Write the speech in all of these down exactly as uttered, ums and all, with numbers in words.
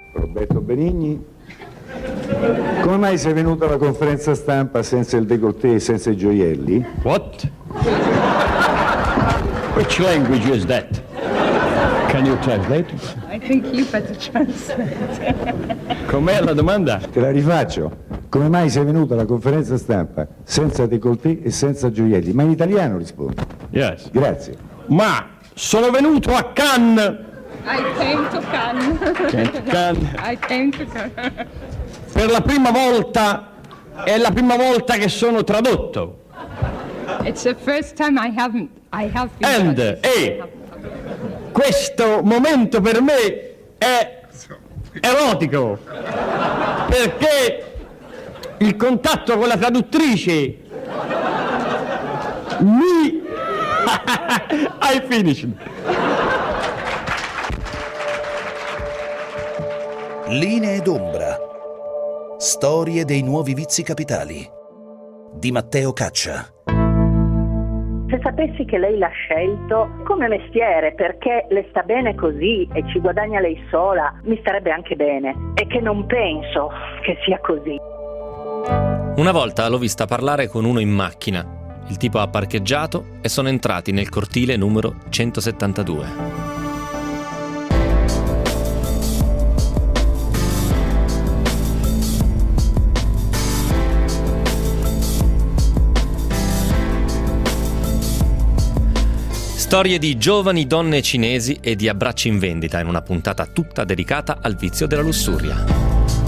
Roberto Benigni. Come mai sei venuto alla conferenza stampa senza il décolleté e senza i gioielli? What? Which language is that? Can you translate it? I think you better translate. Com'è la domanda? Te la rifaccio. Come mai sei venuto alla conferenza stampa senza décolleté e senza gioielli? Ma in italiano rispondi. Yes. Grazie. Ma sono venuto a Cannes. I came to Cannes. Came to Cannes. I came to Cannes. Per la prima volta, è la prima volta che sono tradotto. It's the first time I haven't, I have been. And, e questo momento per me è erotico, perché il contatto con la traduttrice mi... I finished. Linee d'ombra. Storie dei nuovi vizi capitali di Matteo Caccia. Se sapessi che lei l'ha scelto come mestiere perché le sta bene così e ci guadagna lei sola, mi starebbe anche bene. E che non penso che sia così. Una volta l'ho vista parlare con uno in macchina. Il tipo ha parcheggiato e sono entrati nel cortile numero centosettantadue. Storie di giovani donne cinesi e di abbracci in vendita in una puntata tutta dedicata al vizio della lussuria.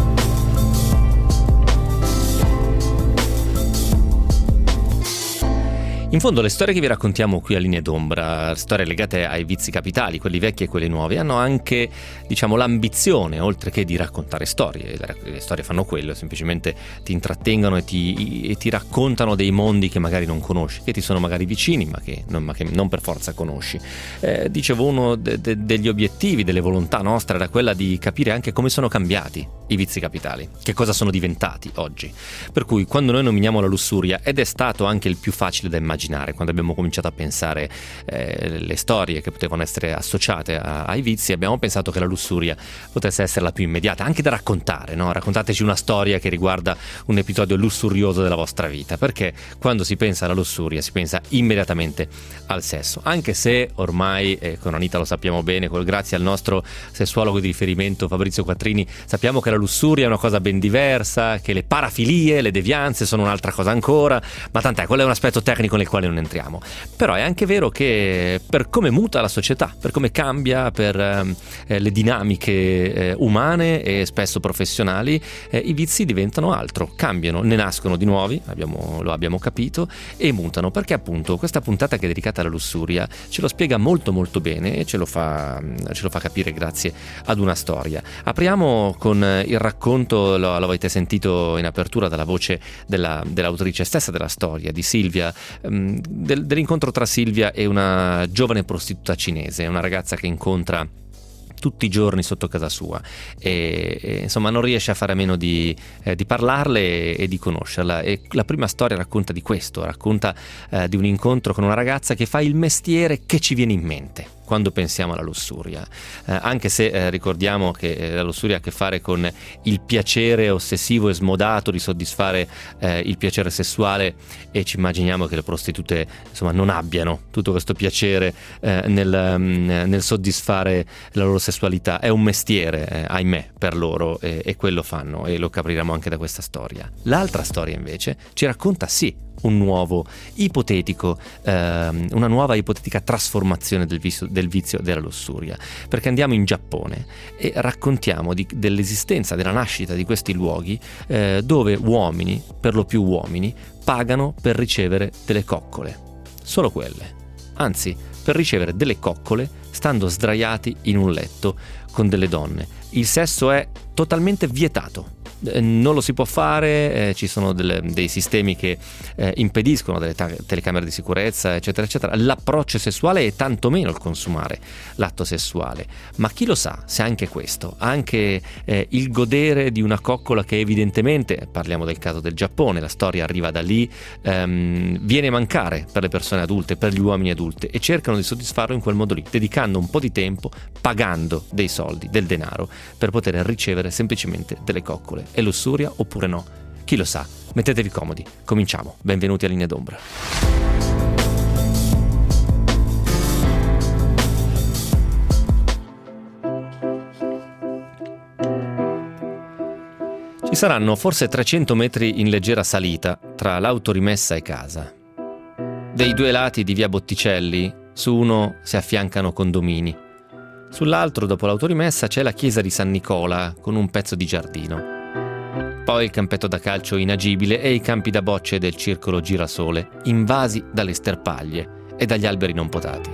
In fondo le storie che vi raccontiamo qui a Linee d'Ombra, storie legate ai vizi capitali, quelli vecchi e quelli nuovi, hanno anche, diciamo, l'ambizione, oltre che di raccontare storie. Le storie fanno quello, semplicemente ti intrattengono e ti, e ti raccontano dei mondi che magari non conosci, che ti sono magari vicini, ma che non, ma che non per forza conosci. Eh, dicevo, uno de, de, degli obiettivi, delle volontà nostre era quella di capire anche come sono cambiati i vizi capitali, che cosa sono diventati oggi. Per cui quando noi nominiamo la lussuria, ed è stato anche il più facile da immaginare, quando abbiamo cominciato a pensare eh, le storie che potevano essere associate a, ai vizi, abbiamo pensato che la lussuria potesse essere la più immediata, anche da raccontare, no? Raccontateci una storia che riguarda un episodio lussurioso della vostra vita, perché quando si pensa alla lussuria si pensa immediatamente al sesso, anche se ormai, eh, con Anita lo sappiamo bene, col, grazie al nostro sessuologo di riferimento Fabrizio Quattrini, sappiamo che la lussuria è una cosa ben diversa, che le parafilie, le devianze sono un'altra cosa ancora, ma tant'è, quello è un aspetto tecnico nel quale non entriamo. Però è anche vero che per come muta la società, per come cambia, per eh, le dinamiche eh, umane e spesso professionali, eh, i vizi diventano altro, cambiano, ne nascono di nuovi, abbiamo, lo abbiamo capito, e mutano, perché appunto questa puntata che è dedicata alla lussuria ce lo spiega molto molto bene e ce lo fa, ce lo fa capire grazie ad una storia. Apriamo con il racconto, lo, lo avete sentito in apertura dalla voce della, dell'autrice stessa della storia, di Silvia, Del, dell'incontro tra Silvia e una giovane prostituta cinese, una ragazza che incontra tutti i giorni sotto casa sua e, e insomma non riesce a fare a meno di, eh, di parlarle e, e di conoscerla, e la prima storia racconta di questo, racconta eh, di un incontro con una ragazza che fa il mestiere che ci viene in mente quando pensiamo alla lussuria, eh, anche se eh, ricordiamo che eh, la lussuria ha a che fare con il piacere ossessivo e smodato di soddisfare eh, il piacere sessuale, e ci immaginiamo che le prostitute insomma non abbiano tutto questo piacere eh, nel, um, nel soddisfare la loro sessualità. È un mestiere, eh, ahimè, per loro, eh, e quello fanno, e lo capiremo anche da questa storia. L'altra storia invece ci racconta sì un nuovo ipotetico ehm, una nuova ipotetica trasformazione del vizio, del vizio della lussuria, perché andiamo in Giappone e raccontiamo di, dell'esistenza, della nascita di questi luoghi eh, dove uomini, per lo più uomini, pagano per ricevere delle coccole, solo quelle, anzi per ricevere delle coccole stando sdraiati in un letto con delle donne. Il sesso è totalmente vietato. eh, non lo si può fare, eh, ci sono delle, dei sistemi che eh, impediscono, delle ta- telecamere di sicurezza, eccetera, eccetera, l'approccio sessuale e tantomeno il consumare l'atto sessuale. Ma chi lo sa se anche questo, anche eh, il godere di una coccola che evidentemente, parliamo del caso del Giappone, la storia arriva da lì, ehm, viene a mancare per le persone adulte, per gli uomini adulti, e cercano di soddisfarlo in quel modo lì, dedicando un po' di tempo, pagando dei soldi, del denaro, per poter ricevere semplicemente delle coccole. È lussuria oppure no? Chi lo sa? Mettetevi comodi, cominciamo. Benvenuti a Linee d'Ombra. Ci saranno forse trecento metri in leggera salita tra l'autorimessa e casa. Dei due lati di via Botticelli, su uno si affiancano condomini. Sull'altro, dopo l'autorimessa, c'è la chiesa di San Nicola con un pezzo di giardino. Poi il campetto da calcio inagibile e i campi da bocce del circolo Girasole, invasi dalle sterpaglie e dagli alberi non potati.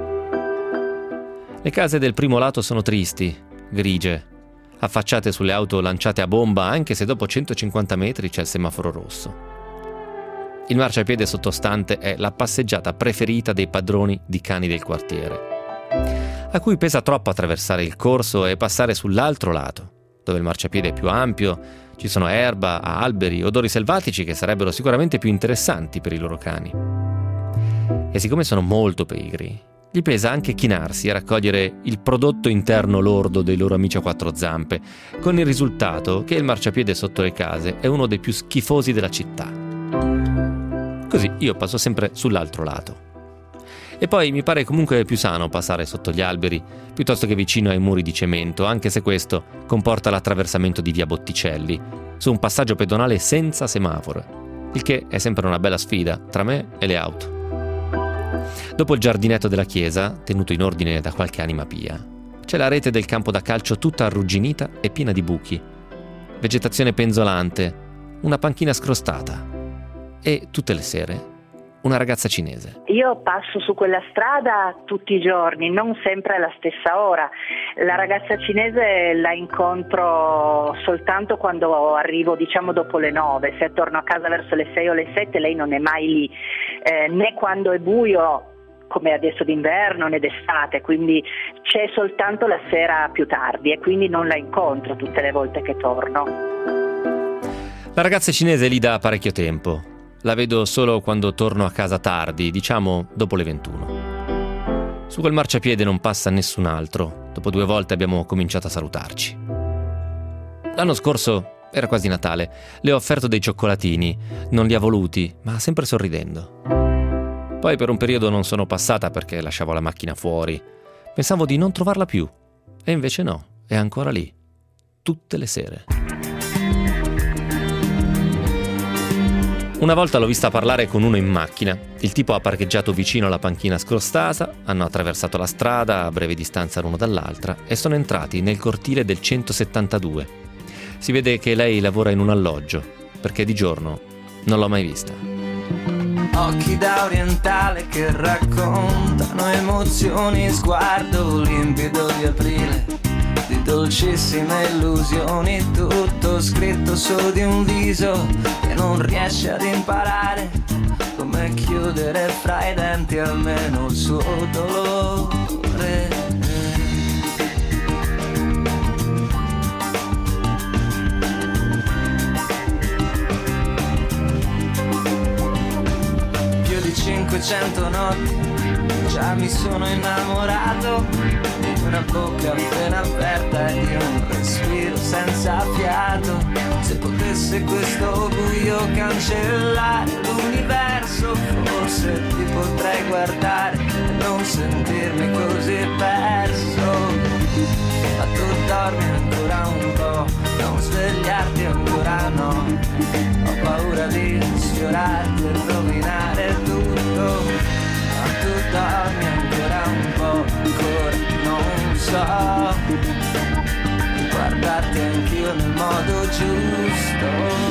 Le case del primo lato sono tristi, grigie, affacciate sulle auto lanciate a bomba, anche se dopo centocinquanta metri c'è il semaforo rosso. Il marciapiede sottostante è la passeggiata preferita dei padroni di cani del quartiere, a cui pesa troppo attraversare il corso e passare sull'altro lato, dove il marciapiede è più ampio, ci sono erba, alberi, odori selvatici che sarebbero sicuramente più interessanti per i loro cani. E siccome sono molto pigri, gli pesa anche chinarsi e raccogliere il prodotto interno lordo dei loro amici a quattro zampe, con il risultato che il marciapiede sotto le case è uno dei più schifosi della città. Così io passo sempre sull'altro lato. E poi mi pare comunque più sano passare sotto gli alberi piuttosto che vicino ai muri di cemento, anche se questo comporta l'attraversamento di via Botticelli, su un passaggio pedonale senza semaforo, il che è sempre una bella sfida tra me e le auto. Dopo il giardinetto della chiesa, tenuto in ordine da qualche anima pia, c'è la rete del campo da calcio tutta arrugginita e piena di buchi, vegetazione penzolante, una panchina scrostata e, tutte le sere, una ragazza cinese. Io passo su quella strada tutti i giorni, non sempre alla stessa ora. La ragazza cinese la incontro soltanto quando arrivo, diciamo, dopo le nove. Se torno a casa verso le sei o le sette, lei non è mai lì, eh, né quando è buio, come adesso d'inverno, né d'estate, quindi c'è soltanto la sera più tardi e quindi non la incontro tutte le volte che torno. La ragazza cinese è lì da parecchio tempo. La vedo solo quando torno a casa tardi, diciamo dopo le ventuno. Su quel marciapiede non passa nessun altro. Dopo due volte abbiamo cominciato a salutarci. L'anno scorso era quasi Natale. Le ho offerto dei cioccolatini. Non li ha voluti, ma sempre sorridendo. Poi per un periodo non sono passata perché lasciavo la macchina fuori. Pensavo di non trovarla più. E invece no, è ancora lì. Tutte le sere. Una volta l'ho vista parlare con uno in macchina. Il tipo ha parcheggiato vicino alla panchina scrostata, hanno attraversato la strada a breve distanza l'uno dall'altra e sono entrati nel cortile del centosettantadue. Si vede che lei lavora in un alloggio, perché di giorno non l'ho mai vista. Occhi da orientale che raccontano emozioni, sguardo limpido di aprile, di dolcissime illusioni, tutto scritto su di un viso che non riesce ad imparare come chiudere fra i denti almeno il suo dolore. Più di cinquecento notti già mi sono innamorato di una bocca appena aperta e di un respiro senza fiato. Se potesse questo buio cancellare l'universo, forse ti potrei guardare e non sentirmi così perso. Ma tu dormi ancora un po', non svegliarti ancora no. Ho paura di sfiorarti e rovinare tutto. Ma tu dormi ancora un po', ancora non so guardarti anch'io nel modo giusto.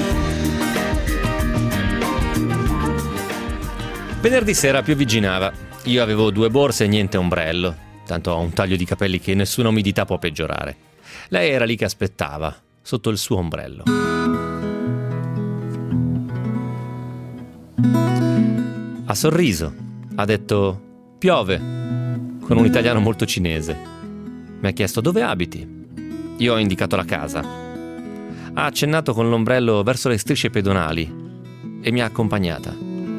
Venerdì sera piovigginava. Io avevo due borse e niente ombrello, tanto ho un taglio di capelli che nessuna umidità può peggiorare. Lei era lì che aspettava, sotto il suo ombrello. Ha sorriso, ha detto piove, con un italiano molto cinese. Mi ha chiesto dove abiti. Io ho indicato la casa. Ha accennato con l'ombrello verso le strisce pedonali e mi ha accompagnata.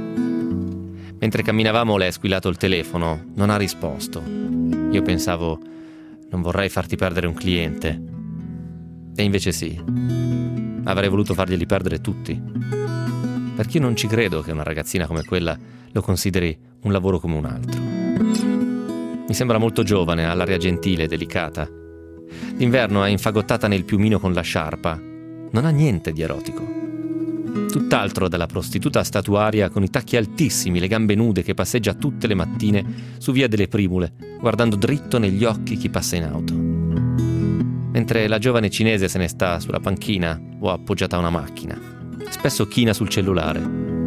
Mentre camminavamo le ha squillato il telefono, non ha risposto. Io pensavo, non vorrei farti perdere un cliente. E invece sì, avrei voluto farglieli perdere tutti. Perché io non ci credo che una ragazzina come quella lo consideri un lavoro come un altro. Mi sembra molto giovane, ha l'aria gentile e delicata. D'inverno è infagottata nel piumino con la sciarpa. Non ha niente di erotico. Tutt'altro dalla prostituta statuaria con i tacchi altissimi, le gambe nude che passeggia tutte le mattine su via delle Primule, guardando dritto negli occhi chi passa in auto. Mentre la giovane cinese se ne sta sulla panchina o appoggiata a una macchina, spesso china sul cellulare.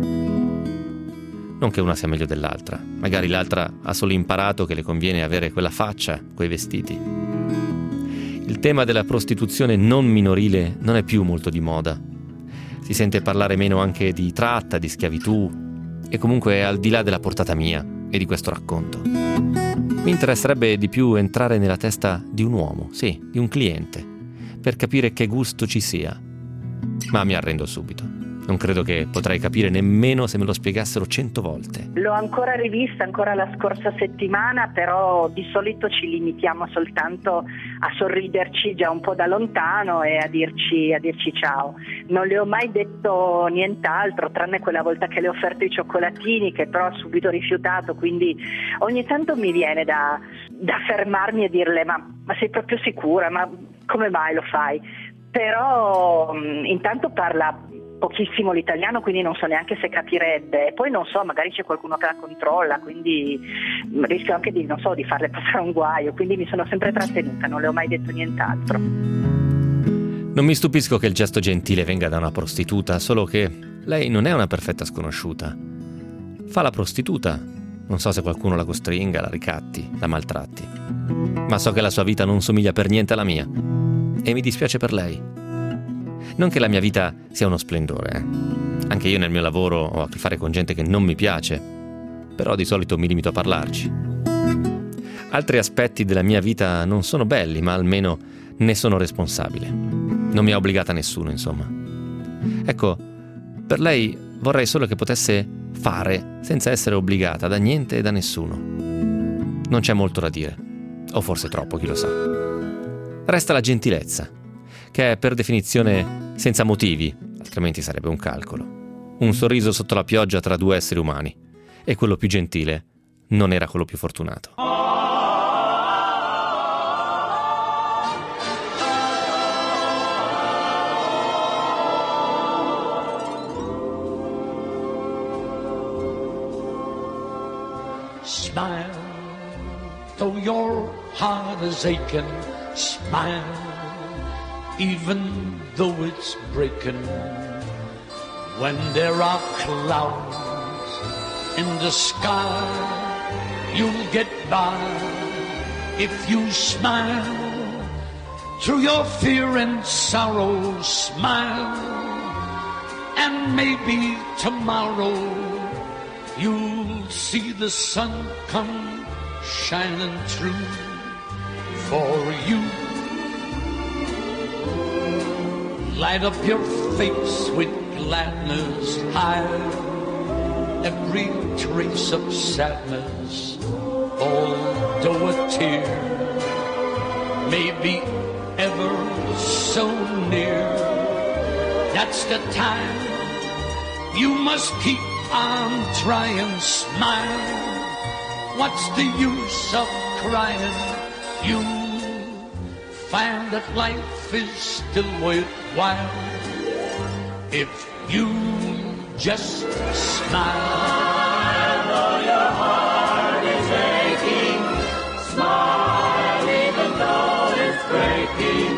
Non che una sia meglio dell'altra, magari l'altra ha solo imparato che le conviene avere quella faccia, quei vestiti. Il tema della prostituzione non minorile non è più molto di moda. Si sente parlare meno anche di tratta, di schiavitù, e comunque è al di là della portata mia e di questo racconto. Mi interesserebbe di più entrare nella testa di un uomo, sì, di un cliente, per capire che gusto ci sia. Ma mi arrendo subito. Non credo che potrei capire nemmeno se me lo spiegassero cento volte. L'ho ancora rivista, ancora la scorsa settimana, però di solito ci limitiamo soltanto a sorriderci già un po' da lontano e a dirci, a dirci ciao. Non le ho mai detto nient'altro, tranne quella volta che le ho offerto i cioccolatini, che però ho subito rifiutato, quindi ogni tanto mi viene da, da fermarmi e dirle ma, ma sei proprio sicura? Ma come mai lo fai? Però mh, intanto parla pochissimo l'italiano, quindi non so neanche se capirebbe, e poi non so, magari c'è qualcuno che la controlla, quindi rischio anche di, non so, di farle passare un guaio, quindi mi sono sempre trattenuta, non le ho mai detto nient'altro. Non mi stupisco che il gesto gentile venga da una prostituta, solo che lei non è una perfetta sconosciuta. Fa la prostituta, non so se qualcuno la costringa, la ricatti, la maltratti, ma so che la sua vita non somiglia per niente alla mia e mi dispiace per lei. Non che la mia vita sia uno splendore, eh. Anche io nel mio lavoro ho a che fare con gente che non mi piace, però di solito mi limito a parlarci. Altri aspetti della mia vita non sono belli, ma almeno ne sono responsabile. Non mi ha obbligata nessuno, insomma. Ecco, per lei vorrei solo che potesse fare senza essere obbligata da niente e da nessuno. Non c'è molto da dire, o forse troppo, chi lo sa. Resta la gentilezza, che è per definizione senza motivi, altrimenti sarebbe un calcolo. Un sorriso sotto la pioggia tra due esseri umani, e quello più gentile non era quello più fortunato. Smile, though your heart is aching, smile, even though it's breaking. When there are clouds in the sky, you'll get by if you smile. Through your fear and sorrow, smile, and maybe tomorrow you'll see the sun come shining through for you. Light up your face with gladness, hide every trace of sadness. Although a tear may be ever so near, that's the time you must keep on trying. Smile, what's the use of crying? You find that life is still worthwhile if you just smile. Though your heart is aching, smile even though it's breaking.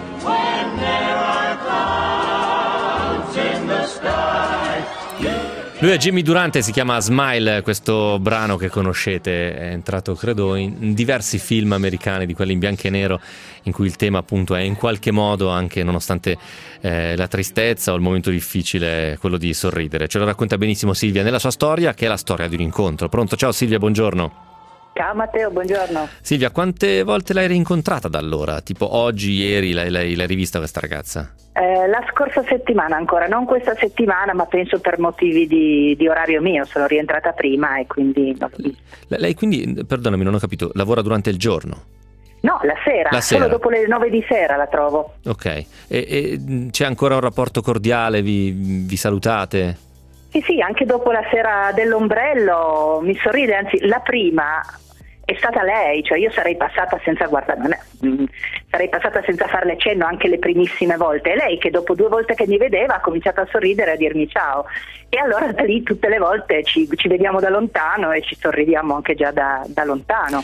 When there are clouds in the sky, Lui è Jimmy Durante, si chiama Smile, questo brano che conoscete, è entrato credo in diversi film americani, di quelli in bianco e nero, in cui il tema appunto è in qualche modo, anche nonostante eh, la tristezza o il momento difficile, quello di sorridere. Ce lo racconta benissimo Silvia nella sua storia, che è la storia di un incontro. Pronto? Ciao Silvia, buongiorno. Ciao Matteo, buongiorno. Silvia, quante volte l'hai rincontrata da allora? Tipo oggi, ieri, l'hai, l'hai, l'hai rivista questa ragazza? Eh, la scorsa settimana ancora, non questa settimana, ma penso per motivi di, di orario mio, sono rientrata prima e quindi non l'ho vista. Lei quindi, perdonami, non ho capito, lavora durante il giorno? No, la sera, la sera. Solo dopo le nove di sera la trovo. Ok, e, e c'è ancora un rapporto cordiale, vi, vi salutate? Sì, sì, anche dopo la sera dell'ombrello mi sorride, anzi la prima è stata lei, cioè io sarei passata senza guardare, mh, sarei passata senza farle cenno anche le primissime volte, è lei che dopo due volte che mi vedeva ha cominciato a sorridere e a dirmi ciao, e allora da lì tutte le volte ci, ci vediamo da lontano e ci sorridiamo anche già da, da lontano.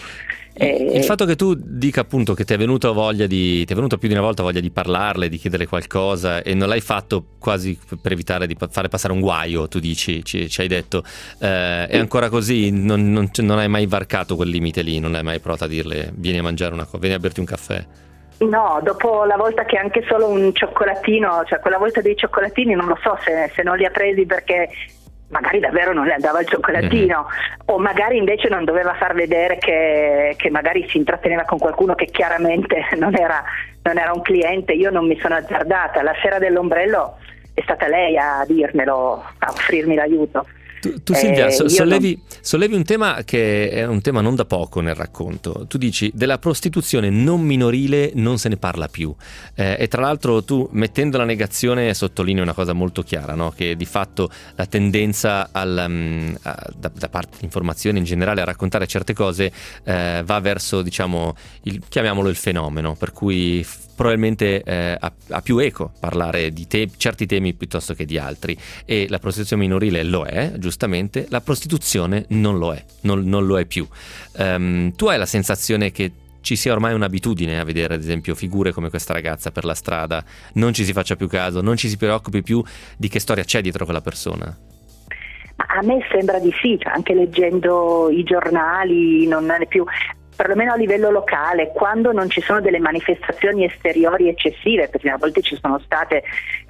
Il fatto che tu dica appunto che ti è venuta voglia di ti è venuta più di una volta voglia di parlarle, di chiedere qualcosa, e non l'hai fatto quasi per evitare di fare passare un guaio, tu dici, ci, ci hai detto, eh, è ancora così, non, non, non hai mai varcato quel limite lì, non hai mai provato a dirle vieni a mangiare una cosa, vieni a berti un caffè? No, dopo la volta che anche solo un cioccolatino, cioè quella volta dei cioccolatini non lo so se, se non li ha presi perché magari davvero non le andava il cioccolatino, mm-hmm. o magari invece non doveva far vedere che, che magari si intratteneva con qualcuno che chiaramente non era, non era un cliente. Io non mi sono azzardata, la sera dell'ombrello è stata lei a dirmelo, a offrirmi l'aiuto. Tu, tu Silvia, eh, so, sollevi, non... sollevi un tema che è un tema non da poco nel racconto. Tu dici della prostituzione non minorile non se ne parla più, eh, e tra l'altro tu, mettendo la negazione, sottolinei una cosa molto chiara, no? Che di fatto la tendenza al, um, a, da, da parte di informazione in generale a raccontare certe cose eh, va verso, diciamo, il, chiamiamolo il fenomeno, per cui f- probabilmente eh, ha, ha più eco parlare di te- certi temi piuttosto che di altri, e la prostituzione minorile lo è, giustamente, la prostituzione non lo è, non, non lo è più. Um, tu hai la sensazione che ci sia ormai un'abitudine a vedere ad esempio figure come questa ragazza per la strada, non ci si faccia più caso, non ci si preoccupi più di che storia c'è dietro quella persona? A me sembra di sì, cioè anche leggendo i giornali non è più, perlomeno a livello locale, quando non ci sono delle manifestazioni esteriori eccessive, perché a volte ci sono state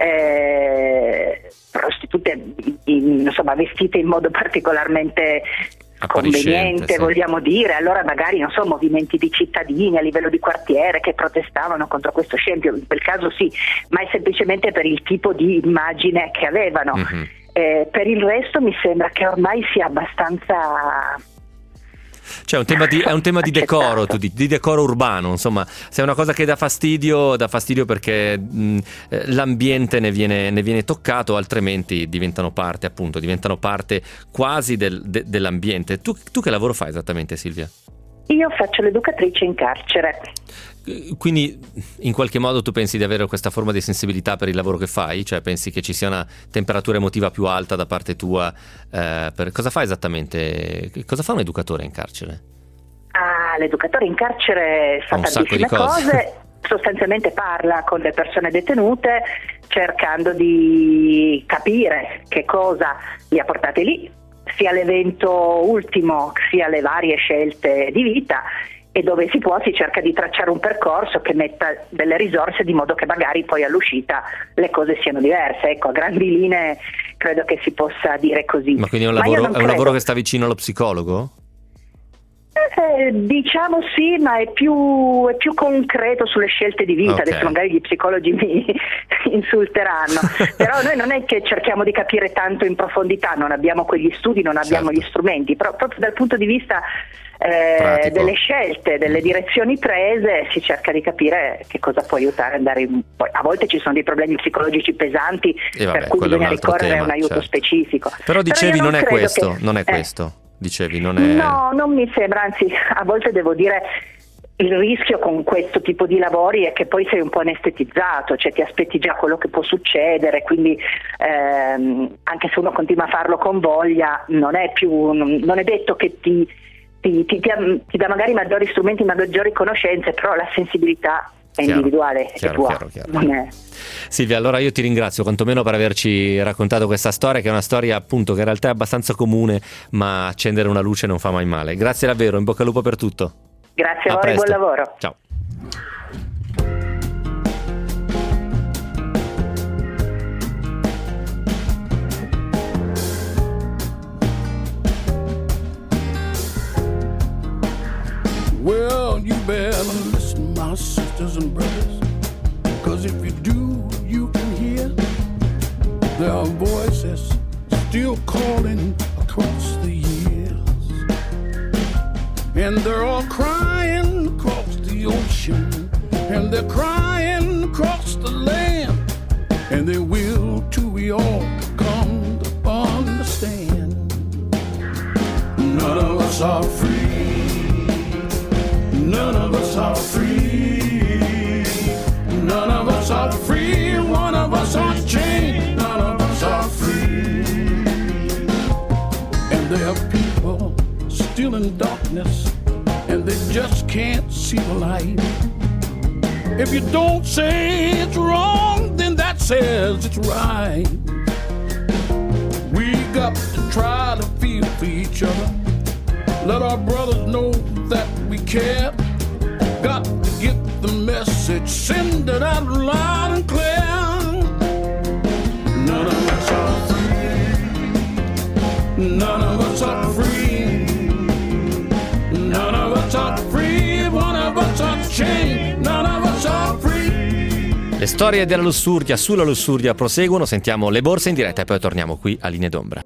eh, prostitute in, insomma, vestite in modo particolarmente conveniente, sì. Vogliamo dire, allora magari non so, movimenti di cittadini a livello di quartiere che protestavano contro questo scempio, in quel caso sì, ma è semplicemente per il tipo di immagine che avevano. Mm-hmm. Eh, per il resto mi sembra che ormai sia abbastanza... Cioè un tema di, è un tema di decoro, tu dici, di decoro urbano, insomma, se è una cosa che dà fastidio, dà fastidio perché mh, l'ambiente ne viene, ne viene toccato, altrimenti diventano parte, appunto, diventano parte quasi del, de, dell'ambiente. Tu, tu che lavoro fai esattamente, Silvia? Io faccio l'educatrice in carcere. Quindi in qualche modo tu pensi di avere questa forma di sensibilità per il lavoro che fai? Cioè pensi che ci sia una temperatura emotiva più alta da parte tua? Eh, per... Cosa fa esattamente? Cosa fa un educatore in carcere? Ah, l'educatore in carcere fa tantissime cose. cose. Sostanzialmente parla con le persone detenute cercando di capire che cosa li ha portati lì, sia l'evento ultimo sia le varie scelte di vita, e dove si può si cerca di tracciare un percorso che metta delle risorse di modo che magari poi all'uscita le cose siano diverse. Ecco, a grandi linee credo che si possa dire così. Ma quindi è un lavoro, è un lavoro che sta vicino allo psicologo? Eh, diciamo sì, ma è più, è più concreto sulle scelte di vita. Okay. Adesso magari gli psicologi mi insulteranno, però noi non è che cerchiamo di capire tanto in profondità, non abbiamo quegli studi, non abbiamo certo. gli strumenti, però proprio dal punto di vista eh, delle scelte, delle direzioni prese, si cerca di capire che cosa può aiutare ad andare in... Poi, a volte ci sono dei problemi psicologici pesanti, vabbè, per cui bisogna ricorrere tema, a un aiuto certo. specifico. Però dicevi però non, non è questo, che... non è eh, questo. Dicevi, non è... No, non mi sembra, anzi a volte devo dire il rischio con questo tipo di lavori è che poi sei un po' anestetizzato, cioè ti aspetti già quello che può succedere, quindi ehm, anche se uno continua a farlo con voglia non è più, non è detto che ti, ti, ti, ti, ti dà magari maggiori strumenti, maggiori conoscenze, però la sensibilità è Chiaro, individuale, chiaro, è tua. chiaro, chiaro. Non è... Silvia, allora io ti ringrazio quantomeno per averci raccontato questa storia, che è una storia appunto che in realtà è abbastanza comune, ma accendere una luce non fa mai male. Grazie davvero, in bocca al lupo per tutto. Grazie a, a voi e presto. buon lavoro. Ciao. Well, you better listen, my sisters and brothers, because if you do, you can hear their voices still calling across the years. And they're all crying across the ocean, and they're crying across the land, and they will till we all come to understand. None of us are free. None of us are free. None of us are free. One of us are chained. None of us are free. And there are people still in darkness, and they just can't see the light. If you don't say it's wrong, then that says it's right. We got to try to feel for each other. Let our brothers know that we care. Got to get the message, send it out loud and clear. None of us are free. None of us are free. None of us are free. One of us are chained. None of us are free. Le storie della lussuria sulla lussuria proseguono, sentiamo le borse in diretta e poi torniamo qui a Linee d'Ombra.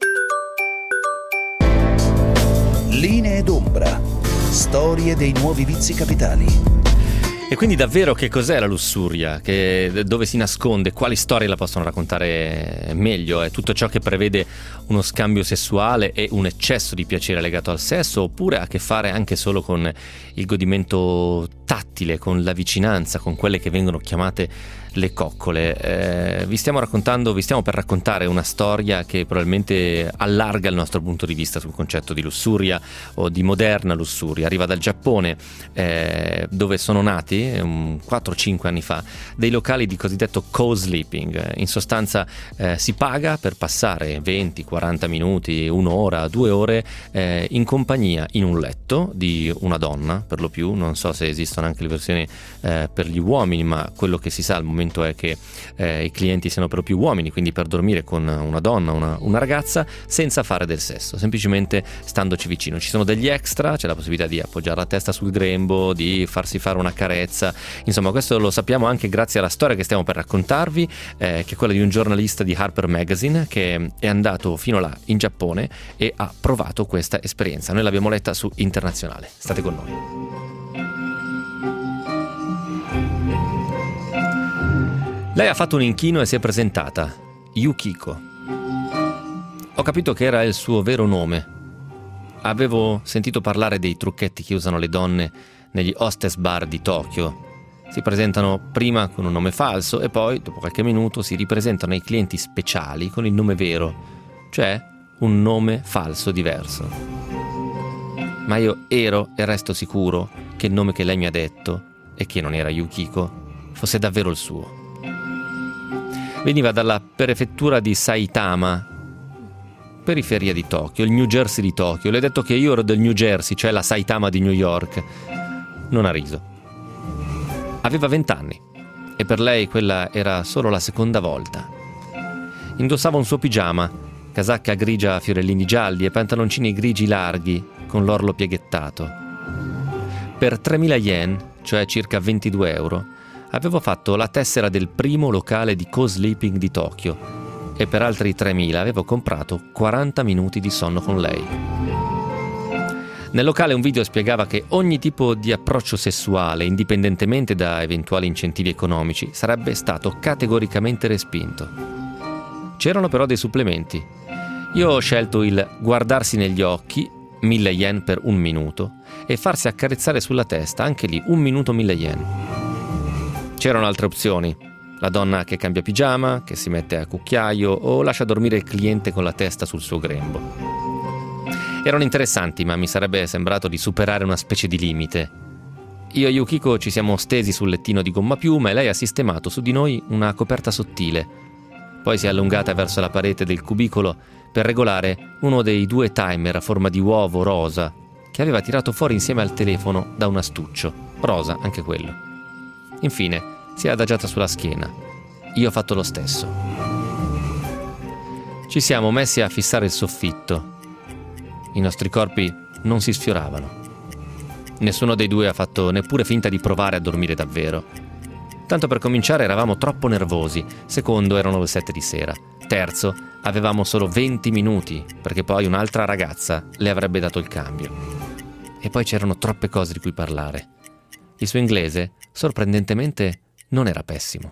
Linee d'Ombra. Storie dei nuovi vizi capitali. E quindi davvero che cos'è la lussuria? Che, dove si nasconde? Quali storie la possono raccontare meglio? È tutto ciò che prevede uno scambio sessuale e un eccesso di piacere legato al sesso, oppure ha a che fare anche solo con il godimento tattile, con la vicinanza, con quelle che vengono chiamate le coccole? Eh, vi stiamo raccontando, vi stiamo per raccontare una storia che probabilmente allarga il nostro punto di vista sul concetto di lussuria o di moderna lussuria. Arriva dal Giappone, eh, dove sono nati um, quattro cinque anni fa dei locali di cosiddetto co-sleeping. In sostanza eh, si paga per passare venti quaranta minuti, un'ora, due ore eh, in compagnia in un letto di una donna, per lo più. Non so se esistono anche le versioni eh, per gli uomini, ma quello che si sa al momento è che eh, i clienti siano per lo più uomini, quindi per dormire con una donna, una, una ragazza, senza fare del sesso, semplicemente standoci vicino. Ci sono degli extra, c'è la possibilità di appoggiare la testa sul grembo, di farsi fare una carezza. Insomma, questo lo sappiamo anche grazie alla storia che stiamo per raccontarvi, eh, che è quella di un giornalista di Harper Magazine che è andato fino là in Giappone e ha provato questa esperienza. Noi l'abbiamo letta su Internazionale. State con noi. Lei ha fatto un inchino e si è presentata, Yukiko. Ho capito che era il suo vero nome. Avevo sentito parlare dei trucchetti che usano le donne negli hostess bar di Tokyo. Si presentano prima con un nome falso e poi, dopo qualche minuto, si ripresentano ai clienti speciali con il nome vero, cioè un nome falso diverso. Ma io ero e resto sicuro che il nome che lei mi ha detto, e che non era Yukiko, fosse davvero il suo. Veniva dalla prefettura di Saitama, periferia di Tokyo, il New Jersey di Tokyo. Le ho detto che io ero del New Jersey, cioè la Saitama di New York. Non ha riso. Aveva vent'anni e per lei quella era solo la seconda volta. Indossava un suo pigiama, casacca grigia a fiorellini gialli e pantaloncini grigi larghi con l'orlo pieghettato. Per tremila yen, cioè circa ventidue euro, avevo fatto la tessera del primo locale di co-sleeping di Tokyo e per altri tremila avevo comprato quaranta minuti di sonno con lei. Nel locale un video spiegava che ogni tipo di approccio sessuale, indipendentemente da eventuali incentivi economici, sarebbe stato categoricamente respinto. C'erano però dei supplementi. Io ho scelto il guardarsi negli occhi, mille yen per un minuto, e farsi accarezzare sulla testa, anche lì un minuto mille yen. C'erano altre opzioni, la donna che cambia pigiama, che si mette a cucchiaio o lascia dormire il cliente con la testa sul suo grembo. Erano interessanti, ma mi sarebbe sembrato di superare una specie di limite. Io e Yukiko ci siamo stesi sul lettino di gomma piuma e lei ha sistemato su di noi una coperta sottile. Poi si è allungata verso la parete del cubicolo per regolare uno dei due timer a forma di uovo rosa che aveva tirato fuori insieme al telefono da un astuccio, rosa anche quello. Infine si è adagiata sulla schiena. Io ho fatto lo stesso. Ci siamo messi a fissare il soffitto. I nostri corpi non si sfioravano. Nessuno dei due ha fatto neppure finta di provare a dormire davvero. Tanto per cominciare eravamo troppo nervosi. Secondo, erano le sette di sera. Terzo, avevamo solo venti minuti, perché poi un'altra ragazza le avrebbe dato il cambio. E poi c'erano troppe cose di cui parlare. Il suo inglese, sorprendentemente, non era pessimo.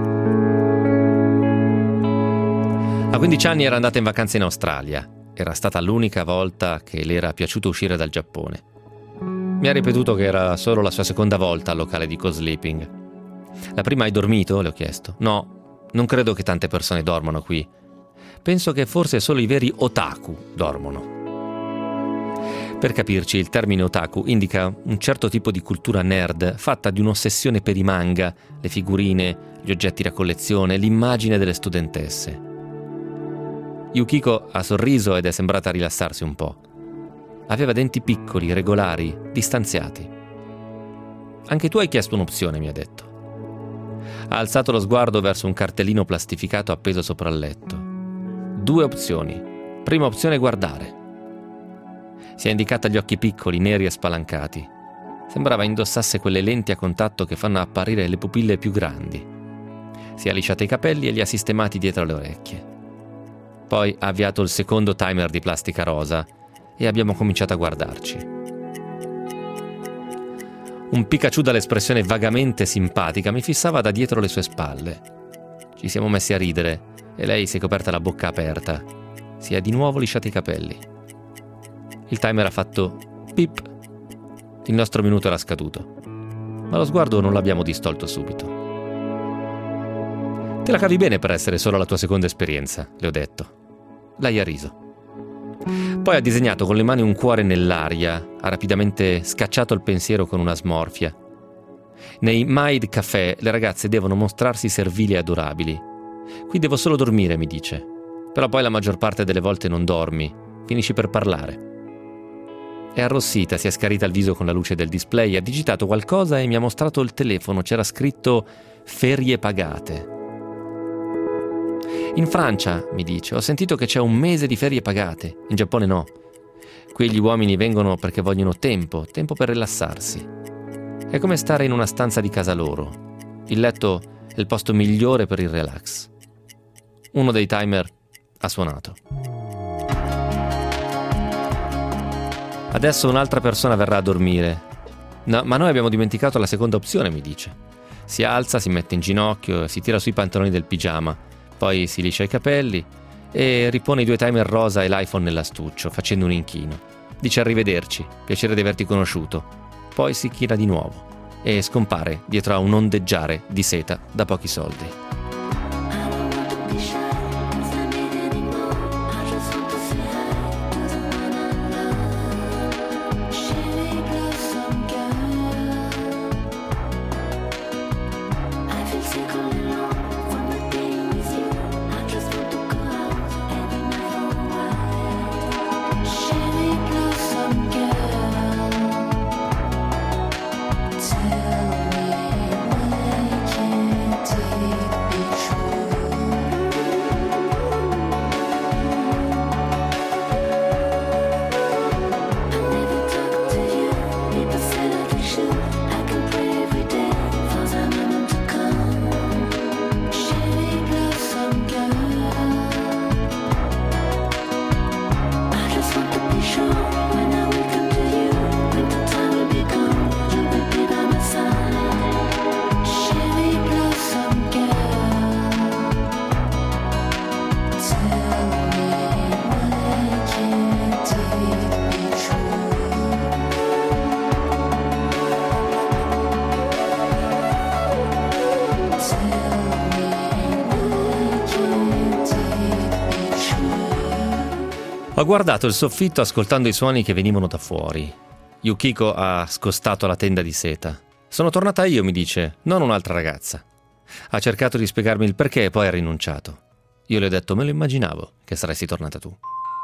A quindici anni era andata in vacanza in Australia. Era stata l'unica volta che le era piaciuto uscire dal Giappone. Mi ha ripetuto che era solo la sua seconda volta al locale di co-sleeping. La prima hai dormito? Le ho chiesto. No, non credo che tante persone dormano qui. Penso che forse solo i veri otaku dormono. Per capirci, il termine otaku indica un certo tipo di cultura nerd fatta di un'ossessione per i manga, le figurine, gli oggetti da collezione, l'immagine delle studentesse. Yukiko ha sorriso ed è sembrata rilassarsi un po'. Aveva denti piccoli, regolari, distanziati. Anche tu hai chiesto un'opzione, mi ha detto. Ha alzato lo sguardo verso un cartellino plastificato appeso sopra il letto. Due opzioni. Prima opzione, guardare. Si è indicata gli occhi piccoli, neri e spalancati. Sembrava indossasse quelle lenti a contatto che fanno apparire le pupille più grandi. Si è lisciata i capelli e li ha sistemati dietro le orecchie. Poi ha avviato il secondo timer di plastica rosa e abbiamo cominciato a guardarci. Un Pikachu dall'espressione vagamente simpatica mi fissava da dietro le sue spalle. Ci siamo messi a ridere e lei si è coperta la bocca aperta. Si è di nuovo lisciati i capelli. Il timer ha fatto pip. Il nostro minuto era scaduto, ma lo sguardo non l'abbiamo distolto subito. Te la cavi bene per essere solo la tua seconda esperienza, le ho detto. Lei ha riso. Poi ha disegnato con le mani un cuore nell'aria, ha rapidamente scacciato il pensiero con una smorfia. Nei Maid Café le ragazze devono mostrarsi servili e adorabili. Qui devo solo dormire, mi dice. Però poi la maggior parte delle volte non dormi, finisci per parlare. È arrossita, si è schiarita il viso con la luce del display, ha digitato qualcosa e mi ha mostrato il telefono, c'era scritto ferie pagate. In Francia, mi dice, ho sentito che c'è un mese di ferie pagate, in Giappone no. Qui gli uomini vengono perché vogliono tempo, tempo per rilassarsi. È come stare in una stanza di casa loro. Il letto è il posto migliore per il relax. Uno dei timer ha suonato. Adesso un'altra persona verrà a dormire. No, ma noi abbiamo dimenticato la seconda opzione, mi dice. Si alza, si mette in ginocchio, si tira sui pantaloni del pigiama. Poi si liscia i capelli e ripone i due timer rosa e l'iPhone nell'astuccio, facendo un inchino. Dice arrivederci, piacere di averti conosciuto. Poi si china di nuovo e scompare dietro a un ondeggiare di seta da pochi soldi. Ho guardato il soffitto ascoltando i suoni che venivano da fuori. Yukiko ha scostato la tenda di seta. Sono tornata io, mi dice, non un'altra ragazza. Ha cercato di spiegarmi il perché e poi ha rinunciato. Io le ho detto, me lo immaginavo che saresti tornata tu.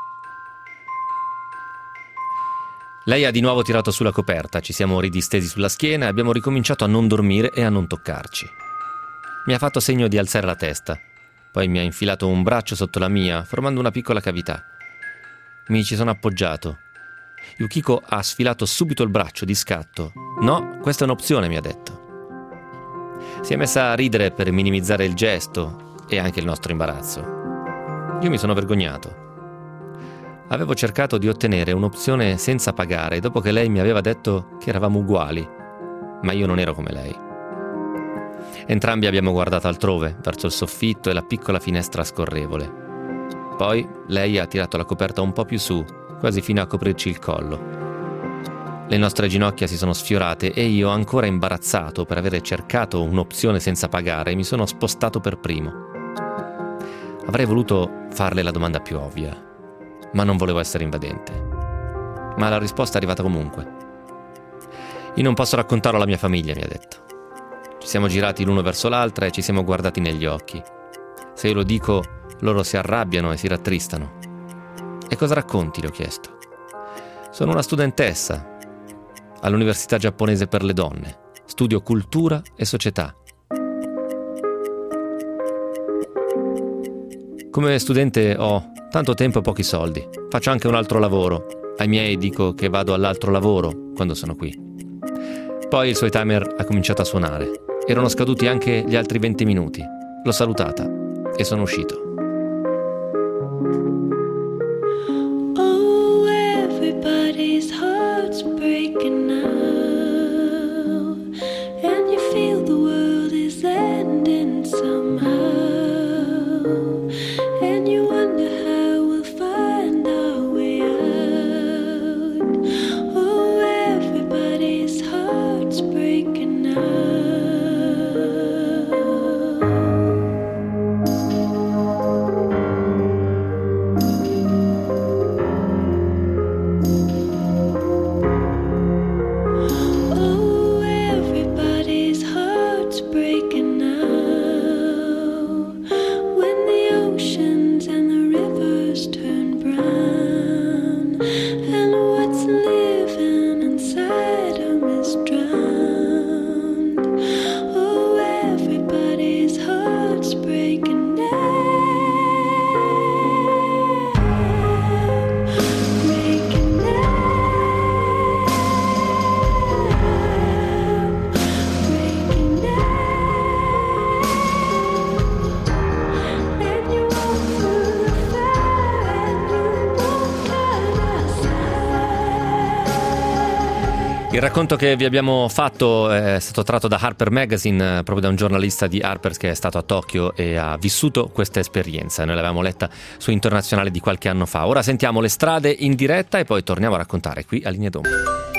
Lei ha di nuovo tirato sulla coperta, ci siamo ridistesi sulla schiena e abbiamo ricominciato a non dormire e a non toccarci. Mi ha fatto segno di alzare la testa, poi mi ha infilato un braccio sotto la mia, formando una piccola cavità. Mi ci sono appoggiato. Yukiko ha sfilato subito il braccio di scatto. No, questa è un'opzione, mi ha detto. Si è messa a ridere per minimizzare il gesto e anche il nostro imbarazzo. Io mi sono vergognato. Avevo cercato di ottenere un'opzione senza pagare dopo che lei mi aveva detto che eravamo uguali, ma io non ero come lei. Entrambi abbiamo guardato altrove, verso il soffitto e la piccola finestra scorrevole. Poi lei ha tirato la coperta un po' più su, quasi fino a coprirci il collo. Le nostre ginocchia si sono sfiorate e io, ancora imbarazzato per avere cercato un'opzione senza pagare, mi sono spostato per primo. Avrei voluto farle la domanda più ovvia, ma non volevo essere invadente. Ma la risposta è arrivata comunque. Io non posso raccontarlo alla mia famiglia, mi ha detto. Ci siamo girati l'uno verso l'altra e ci siamo guardati negli occhi. Se io lo dico, loro si arrabbiano e si rattristano. E cosa racconti? Le ho chiesto. Sono una studentessa all'Università Giapponese per le donne. Studio cultura e società. Come studente ho tanto tempo e pochi soldi. Faccio anche un altro lavoro. Ai miei dico che vado all'altro lavoro quando sono qui. Poi il suo timer ha cominciato a suonare. Erano scaduti anche gli altri venti minuti. L'ho salutata e sono uscito. Oh, everybody's heart's breaking now, and you feel the world is ending somehow, and you wonder how we'll find our way out. Oh, everybody's heart's breaking now. Il racconto che vi abbiamo fatto è stato tratto da Harper Magazine, proprio da un giornalista di Harper's che è stato a Tokyo e ha vissuto questa esperienza. Noi l'avevamo letta su Internazionale di qualche anno fa. Ora sentiamo le strade in diretta e poi torniamo a raccontare qui a Linee d'Ombra.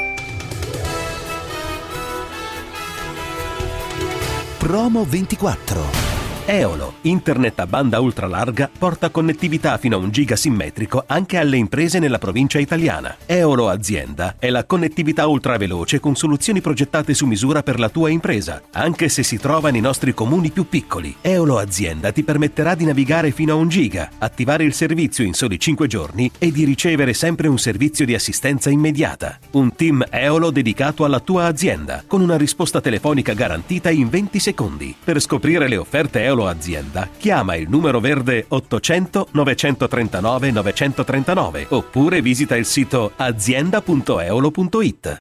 Promo ventiquattro. Eolo, internet a banda ultralarga, porta connettività fino a un giga simmetrico anche alle imprese nella provincia italiana. Eolo Azienda è la connettività ultraveloce con soluzioni progettate su misura per la tua impresa, anche se si trova nei nostri comuni più piccoli. Eolo Azienda ti permetterà di navigare fino a un giga, attivare il servizio in soli cinque giorni e di ricevere sempre un servizio di assistenza immediata. Un team Eolo dedicato alla tua azienda, con una risposta telefonica garantita in venti secondi. Per scoprire le offerte Eolo Azienda, chiama il numero verde ottocento novecentotrentanove novecentotrentanove oppure visita il sito azienda punto eolo punto it.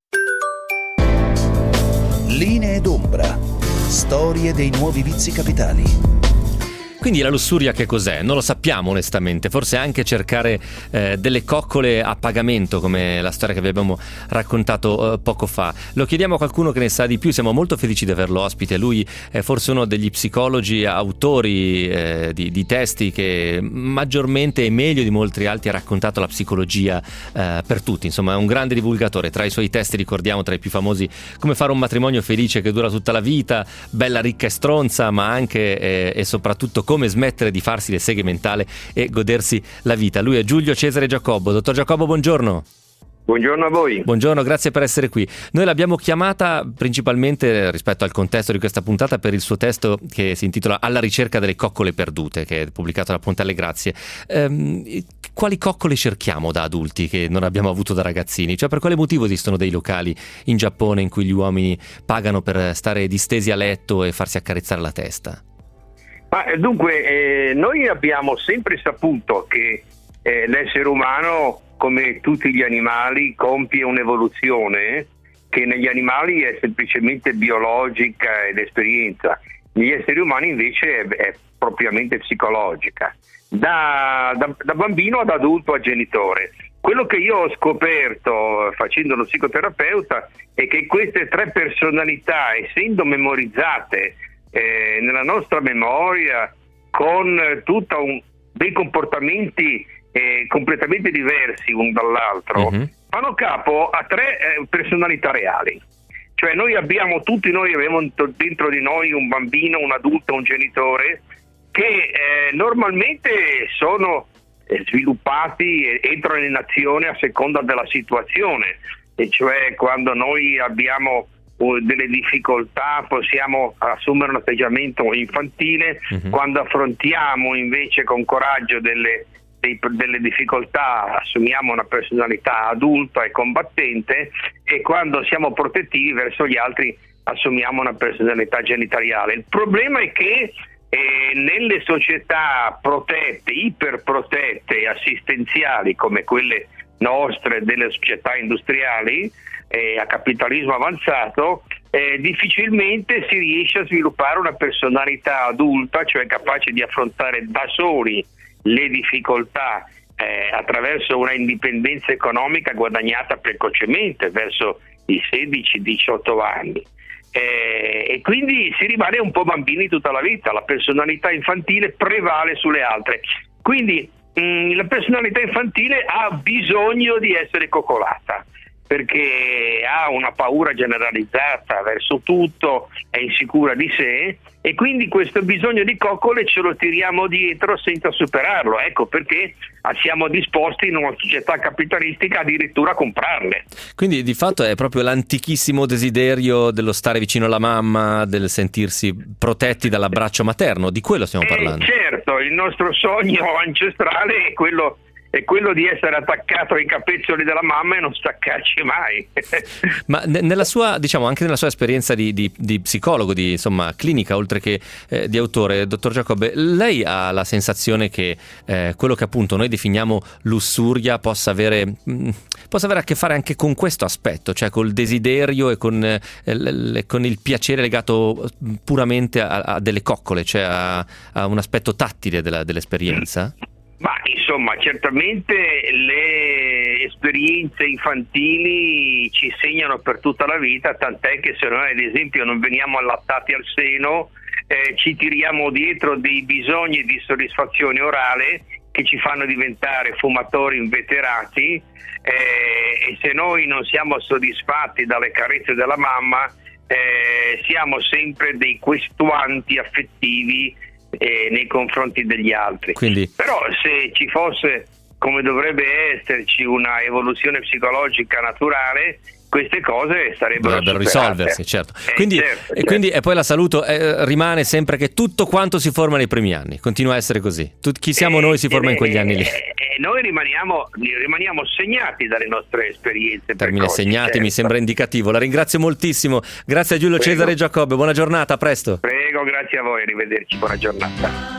Linee d'Ombra. Storie dei nuovi vizi capitali. Quindi la lussuria che cos'è? Non lo sappiamo onestamente, forse anche cercare eh, delle coccole a pagamento come la storia che vi abbiamo raccontato eh, poco fa. Lo chiediamo a qualcuno che ne sa di più, siamo molto felici di averlo ospite, lui è forse uno degli psicologi autori eh, di, di testi che maggiormente e meglio di molti altri ha raccontato la psicologia eh, per tutti, insomma è un grande divulgatore. Tra i suoi testi ricordiamo tra i più famosi Come fare un matrimonio felice che dura tutta la vita, Bella, ricca e stronza, ma anche eh, e soprattutto Come smettere di farsi le seghe mentali e godersi la vita. Lui è Giulio Cesare Giacobbo. Dottor Giacobbo, buongiorno. Buongiorno a voi. Buongiorno, grazie per essere qui. Noi l'abbiamo chiamata principalmente rispetto al contesto di questa puntata per il suo testo che si intitola Alla ricerca delle coccole perdute, che è pubblicato da Ponte alle Grazie. Ehm, quali coccole cerchiamo da adulti che non abbiamo avuto da ragazzini? Cioè, per quale motivo esistono dei locali in Giappone in cui gli uomini pagano per stare distesi a letto e farsi accarezzare la testa? Ma, dunque, eh, noi abbiamo sempre saputo che eh, l'essere umano, come tutti gli animali, compie un'evoluzione che negli animali è semplicemente biologica ed esperienza, negli esseri umani invece è, è propriamente psicologica, da, da, da bambino ad adulto a genitore. Quello che io ho scoperto facendo lo psicoterapeuta è che queste tre personalità, essendo memorizzate eh, nella nostra memoria con tutta un, dei comportamenti Eh, completamente diversi un dall'altro, uh-huh. fanno capo a tre eh, personalità reali. Cioè noi abbiamo, tutti noi abbiamo dentro di noi un bambino, un adulto, un genitore che eh, normalmente sono eh, sviluppati e entrano in azione a seconda della situazione, e cioè quando noi abbiamo uh, delle difficoltà possiamo assumere un atteggiamento infantile, uh-huh. quando affrontiamo invece con coraggio delle Dei, delle difficoltà assumiamo una personalità adulta e combattente, e quando siamo protettivi verso gli altri assumiamo una personalità genitaliale. Il problema è che eh, nelle società protette, iperprotette e assistenziali come quelle nostre, delle società industriali eh, a capitalismo avanzato, eh, difficilmente si riesce a sviluppare una personalità adulta, cioè capace di affrontare da soli le difficoltà eh, attraverso una indipendenza economica guadagnata precocemente verso i sedici diciotto anni, eh, e quindi si rimane un po' bambini tutta la vita, la personalità infantile prevale sulle altre, quindi mh, la personalità infantile ha bisogno di essere coccolata perché ha una paura generalizzata verso tutto, è insicura di sé, e quindi questo bisogno di coccole ce lo tiriamo dietro senza superarlo. Ecco perché siamo disposti in una società capitalistica addirittura a comprarle. Quindi di fatto è proprio l'antichissimo desiderio dello stare vicino alla mamma, del sentirsi protetti dall'abbraccio materno, di quello stiamo parlando. Eh, certo, il nostro sogno ancestrale è quello è quello di essere attaccato ai capezzoli della mamma e non staccarci mai. Ma ne- nella sua, diciamo, anche nella sua esperienza di, di, di psicologo, di insomma clinica, oltre che eh, di autore, dottor Giacobbe, lei ha la sensazione che eh, quello che appunto noi definiamo lussuria possa avere mh, possa avere a che fare anche con questo aspetto, cioè col desiderio e con, eh, l- con il piacere legato puramente a, a delle coccole, cioè a, a un aspetto tattile della, dell'esperienza? Ma insomma, certamente le esperienze infantili ci segnano per tutta la vita, tant'è che se noi ad esempio non veniamo allattati al seno, eh, ci tiriamo dietro dei bisogni di soddisfazione orale che ci fanno diventare fumatori inveterati, eh, e se noi non siamo soddisfatti dalle carezze della mamma, eh, siamo sempre dei questuanti affettivi Eh, nei confronti degli altri. Quindi... Però se ci fosse, come dovrebbe esserci, una evoluzione psicologica naturale, queste cose sarebbero dovrebbero risolversi, certo. Eh, quindi, certo, e certo. quindi e poi la saluto, eh, rimane sempre che tutto quanto si forma nei primi anni, continua a essere così. Tut- chi siamo eh, noi si forma eh, in quegli anni lì. Eh, eh, noi rimaniamo, rimaniamo segnati dalle nostre esperienze. Termine precoci, segnati, certo. mi sembra indicativo. La ringrazio moltissimo. Grazie a Giulio Prego. Cesare Giacobbe, buona giornata, a presto. Prego, grazie a voi, arrivederci, buona giornata.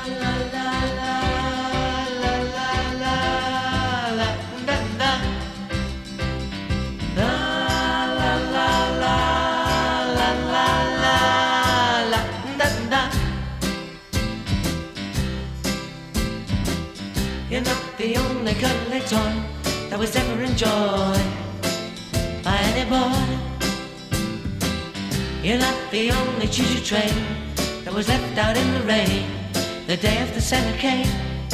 You're not the only cuddly toy that was ever enjoyed by any boy. You're not the only choo-choo train that was left out in the rain the day after Santa came.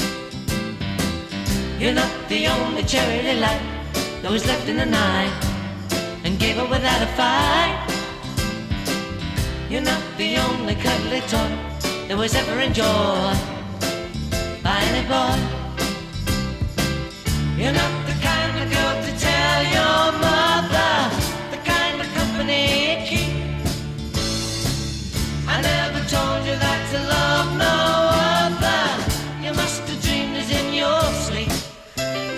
You're not the only cherry light that was left in the night and gave up without a fight. You're not the only cuddly toy that was ever enjoyed by any boy. You're not the kind of girl to tell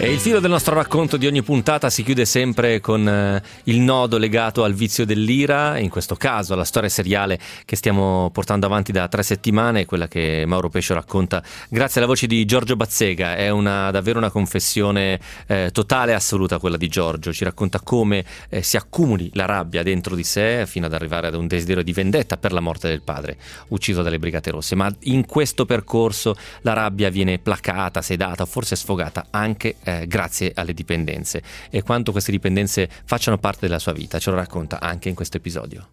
E il filo del nostro racconto di ogni puntata si chiude sempre con eh, il nodo legato al vizio dell'ira, in questo caso la storia seriale che stiamo portando avanti da tre settimane, quella che Mauro Pescio racconta grazie alla voce di Giorgio Bazzega. È una, davvero una confessione eh, totale e assoluta quella di Giorgio, ci racconta come eh, si accumuli la rabbia dentro di sé fino ad arrivare ad un desiderio di vendetta per la morte del padre, ucciso dalle Brigate Rosse, ma in questo percorso la rabbia viene placata, sedata o forse sfogata anche eh, grazie alle dipendenze, e quanto queste dipendenze facciano parte della sua vita ce lo racconta anche in questo episodio.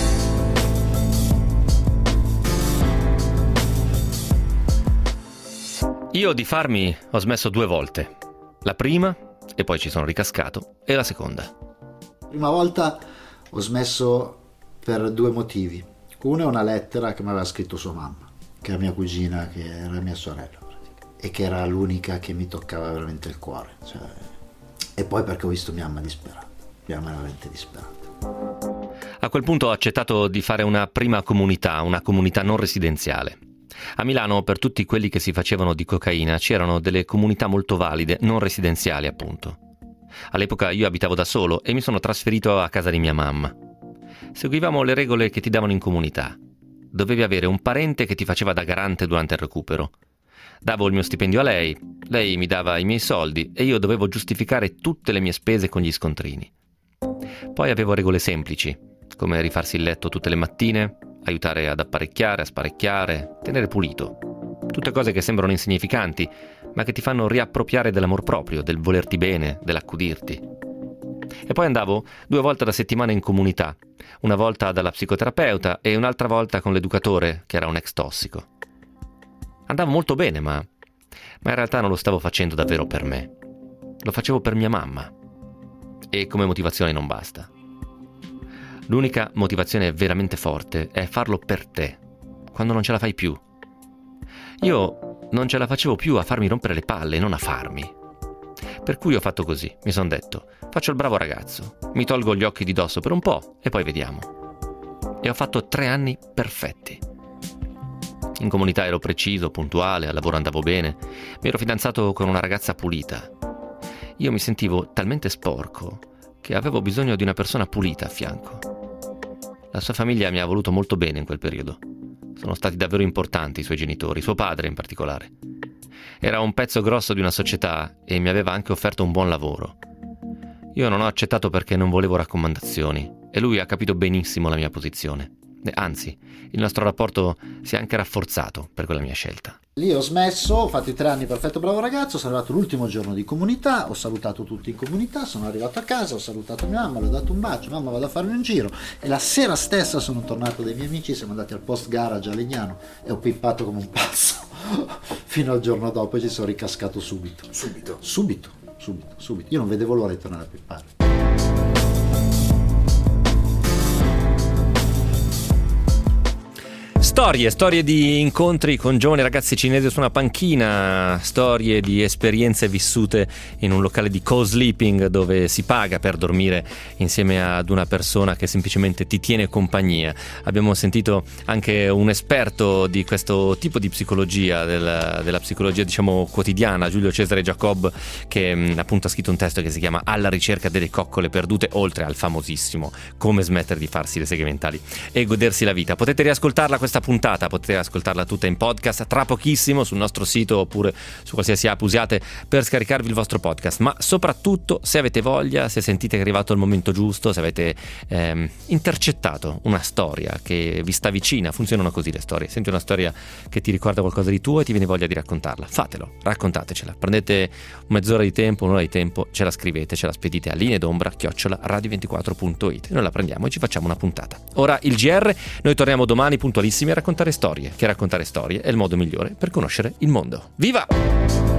Io di farmi ho smesso due volte, la prima e poi ci sono ricascato, e la seconda. Prima volta ho smesso per due motivi. Uno è una lettera che mi aveva scritto sua mamma, che è mia cugina, che era mia sorella, e che era l'unica che mi toccava veramente il cuore, cioè, e poi perché ho visto mia mamma disperata, mia mamma veramente disperata. A quel punto ho accettato di fare una prima comunità, una comunità non residenziale. A Milano, per tutti quelli che si facevano di cocaina, c'erano delle comunità molto valide, non residenziali appunto. All'epoca io abitavo da solo e mi sono trasferito a casa di mia mamma. Seguivamo le regole che ti davano in comunità. Dovevi avere un parente che ti faceva da garante durante il recupero. Davo il mio stipendio a lei, lei mi dava i miei soldi e io dovevo giustificare tutte le mie spese con gli scontrini. Poi avevo regole semplici, come rifarsi il letto tutte le mattine, aiutare ad apparecchiare, a sparecchiare, tenere pulito. Tutte cose che sembrano insignificanti, ma che ti fanno riappropriare dell'amor proprio, del volerti bene, dell'accudirti. E poi andavo due volte alla settimana in comunità, una volta dalla psicoterapeuta e un'altra volta con l'educatore, che era un ex tossico. Andavo molto bene, ma, ma in realtà non lo stavo facendo davvero per me. Lo facevo per mia mamma. E come motivazione non basta. L'unica motivazione veramente forte è farlo per te, quando non ce la fai più. Io non ce la facevo più a farmi rompere le palle, non a farmi. Per cui ho fatto così, mi son detto, faccio il bravo ragazzo, mi tolgo gli occhi di dosso per un po' e poi vediamo. E ho fatto tre anni perfetti. In comunità ero preciso, puntuale, al lavoro andavo bene, mi ero fidanzato con una ragazza pulita. Io mi sentivo talmente sporco che avevo bisogno di una persona pulita a fianco. La sua famiglia mi ha voluto molto bene in quel periodo. Sono stati davvero importanti i suoi genitori, suo padre in particolare. Era un pezzo grosso di una società e mi aveva anche offerto un buon lavoro. Io non ho accettato perché non volevo raccomandazioni e lui ha capito benissimo la mia posizione. Anzi, il nostro rapporto si è anche rafforzato per quella mia scelta. Lì ho smesso, ho fatto i tre anni perfetto bravo ragazzo, sono arrivato l'ultimo giorno di comunità, ho salutato tutti in comunità, sono arrivato a casa, ho salutato mia mamma, le ho dato un bacio, mamma vado a farmi un giro, e la sera stessa sono tornato dai miei amici, siamo andati al post garage a Legnano e ho pippato come un pazzo fino al giorno dopo e ci sono ricascato subito. Subito? Subito, subito, subito. Io non vedevo l'ora di tornare a pippare. Storie, storie di incontri con giovani ragazzi cinesi su una panchina, storie di esperienze vissute in un locale di co-sleeping dove si paga per dormire insieme ad una persona che semplicemente ti tiene compagnia. Abbiamo sentito anche un esperto di questo tipo di psicologia, della, della psicologia diciamo quotidiana, Giulio Cesare Giacobbe, che mh, appunto ha scritto un testo che si chiama Alla ricerca delle coccole perdute, oltre al famosissimo Come smettere di farsi le seghe mentali e godersi la vita. Potete riascoltarla questa puntata, potete ascoltarla tutta in podcast tra pochissimo sul nostro sito oppure su qualsiasi app usiate per scaricarvi il vostro podcast, ma soprattutto se avete voglia, se sentite che è arrivato il momento giusto, se avete ehm, intercettato una storia che vi sta vicina. Funzionano così le storie: senti una storia che ti ricorda qualcosa di tuo e ti viene voglia di raccontarla, fatelo, raccontatecela, prendete mezz'ora di tempo, un'ora di tempo, ce la scrivete, ce la spedite a lineedombra chiocciola radio ventiquattro punto it, noi la prendiamo e ci facciamo una puntata. Ora il G R, noi torniamo domani puntualissimi a raccontare storie, che raccontare storie è il modo migliore per conoscere il mondo. Viva!